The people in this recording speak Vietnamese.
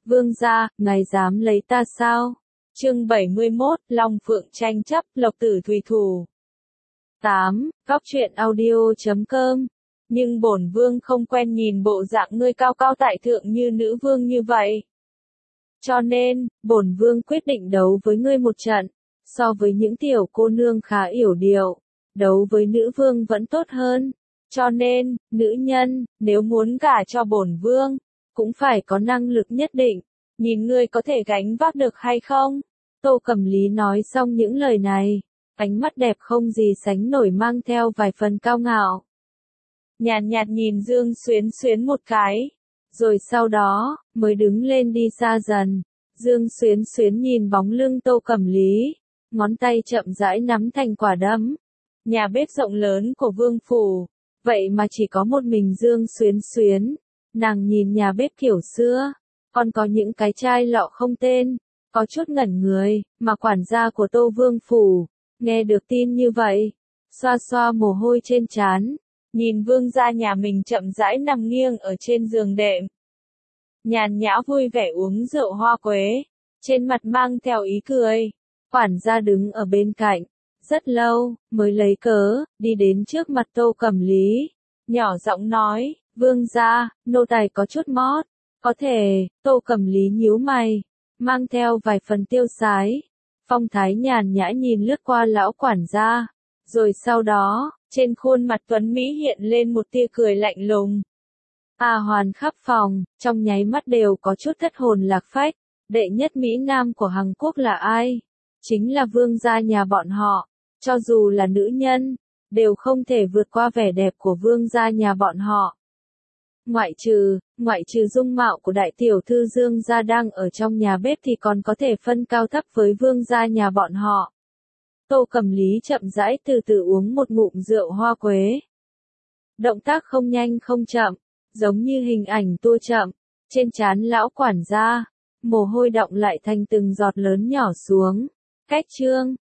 Vương gia, ngài dám lấy ta sao? Chương 71, Long Phượng tranh chấp, Lộc Tử thủy thủ. 8. Góc truyện audio.com. Nhưng bổn vương không quen nhìn bộ dạng ngươi cao cao tại thượng như nữ vương như vậy. Cho nên, bổn vương quyết định đấu với ngươi một trận. So với những tiểu cô nương khá yểu điệu, đấu với nữ vương vẫn tốt hơn. Cho nên, nữ nhân, nếu muốn gả cho bổn vương, cũng phải có năng lực nhất định. Nhìn ngươi có thể gánh vác được hay không? Tô Cẩm Lý nói xong những lời này, ánh mắt đẹp không gì sánh nổi mang theo vài phần cao ngạo. Nhàn nhạt nhìn Dương Xuyến Xuyến một cái, rồi sau đó, mới đứng lên đi xa dần. Dương Xuyến Xuyến nhìn bóng lưng Tô Cẩm Lý, ngón tay chậm rãi nắm thành quả đấm. Nhà bếp rộng lớn của vương phủ, vậy mà chỉ có một mình Dương Xuyến Xuyến. Nàng nhìn nhà bếp kiểu xưa, còn có những cái chai lọ không tên, có chút ngẩn người, mà quản gia của Tô Vương phủ, nghe được tin như vậy, xoa xoa mồ hôi trên trán, nhìn vương gia nhà mình chậm rãi nằm nghiêng ở trên giường đệm. Nhàn nhã vui vẻ uống rượu hoa quế, trên mặt mang theo ý cười. Quản gia đứng ở bên cạnh, rất lâu, mới lấy cớ, đi đến trước mặt Tô Cẩm Lý, nhỏ giọng nói, vương gia, nô tài có chút mót, có thể. Tô Cẩm Lý nhíu mày, mang theo vài phần tiêu sái, phong thái nhàn nhã nhìn lướt qua lão quản gia, rồi sau đó, trên khuôn mặt tuấn Mỹ hiện lên một tia cười lạnh lùng. Hoàn khắp phòng, trong nháy mắt đều có chút thất hồn lạc phách. Đệ nhất Mỹ Nam của Hàn Quốc là ai? Chính là vương gia nhà bọn họ. Cho dù là nữ nhân, đều không thể vượt qua vẻ đẹp của vương gia nhà bọn họ. Ngoại trừ dung mạo của đại tiểu thư Dương gia đang ở trong nhà bếp thì còn có thể phân cao thấp với vương gia nhà bọn họ. Tô Cẩm Lý chậm rãi từ từ uống một ngụm rượu hoa quế. Động tác không nhanh không chậm, giống như hình ảnh tua chậm, trên trán lão quản gia, mồ hôi đọng lại thành từng giọt lớn nhỏ xuống. Cách chương